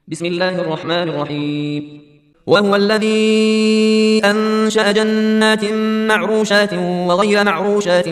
بسم الله الرحمن الرحيم. وهو الذي أنشأ جنات معروشات وغير معروشات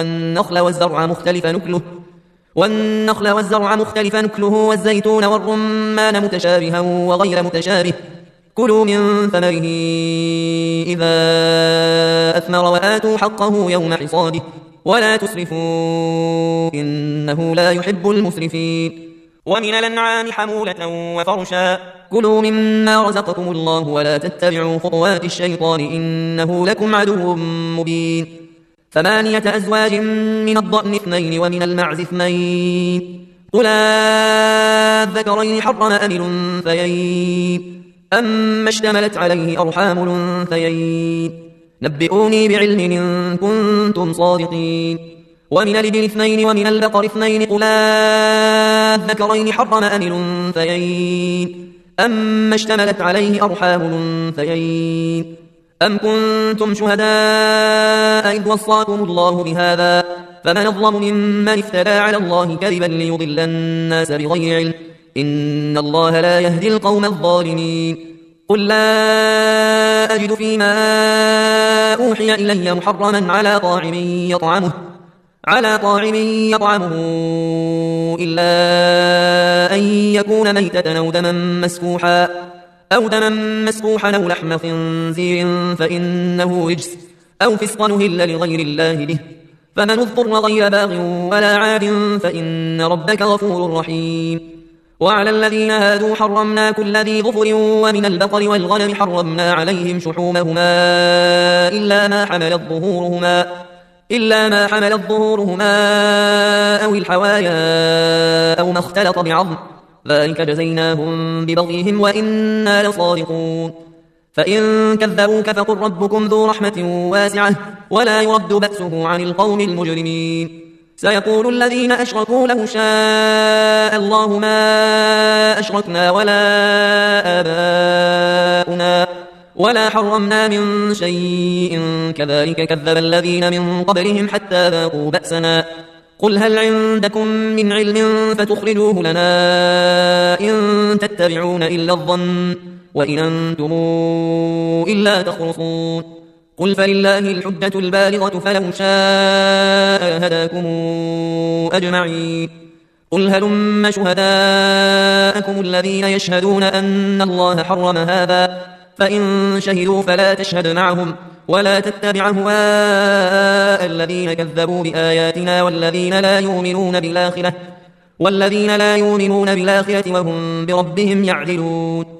والنخل والزرع مختلف نكله والزيتون والرمان متشابها وغير متشابه. كلوا من ثمره إذا أثمر وآتوا حقه يوم حصاده ولا تسرفوا إنه لا يحب المسرفين. ومن الأنعام حمولة وفرشا كلوا مما رزقكم الله ولا تتبعوا خطوات الشيطان إنه لكم عدو مبين. 8 أزواج من الضأن 2 ومن المعز 2 قل الذكرين حرم أم الأنثيين أما اشتملت عليه أرحام الأنثيين نبئوني بعلم إن كنتم صادقين. ومن الإبل 2 ومن البقر 2 قل الذكرين حرم أم الأنثيين أما اشتملت عليه أرحام الأنثيين أم كنتم شهداء إذ وصاكم الله بهذا فمن أظلم ممن افترى على الله كذبا ليضل الناس بغير علم إن الله لا يهدي القوم الظالمين. قل لا أجد فيما أوحي إلي محرما على طاعم يطعمه إلا أن يكون ميتة أو دما مسفوحا أو لحم خنزير فإنه رجس أو فسقا أهل لغير الله به فمن اضطر غير باغ ولا عاد فإن ربك غفور رحيم. وعلى الذين هادوا حرمنا كل ذي ظفر ومن البقر والغنم حرمنا عليهم شحومهما إلا ما حملت ظهورهما أو الحوايا أو ما اختلط بعظم ذلك جزيناهم ببغيهم وإنا لصادقون. فإن كذبوك فقل ربكم ذو رحمة واسعة ولا يرد بأسه عن القوم المجرمين. سيقول الذين أشركوا لو شاء الله ما أشركنا ولا آباؤنا ولا حرمنا من شيء كذلك كذب الذين من قبلهم حتى ذاقوا بأسنا. قل هل عندكم من علم فتخرجوه لنا إن تتبعون إلا الظن وإن أنتم إلا تخرصون. قل فلله الحجة البالغة فلو شاء لهداكم أجمعين. قل هلم شهداءكم الذين يشهدون أن الله حرم هذا فإن شهدوا فلا تشهد معهم ولا تتبع أهواء الذين كذبوا بآياتنا والذين لا يؤمنون بالآخرة وهم بربهم يعدلون.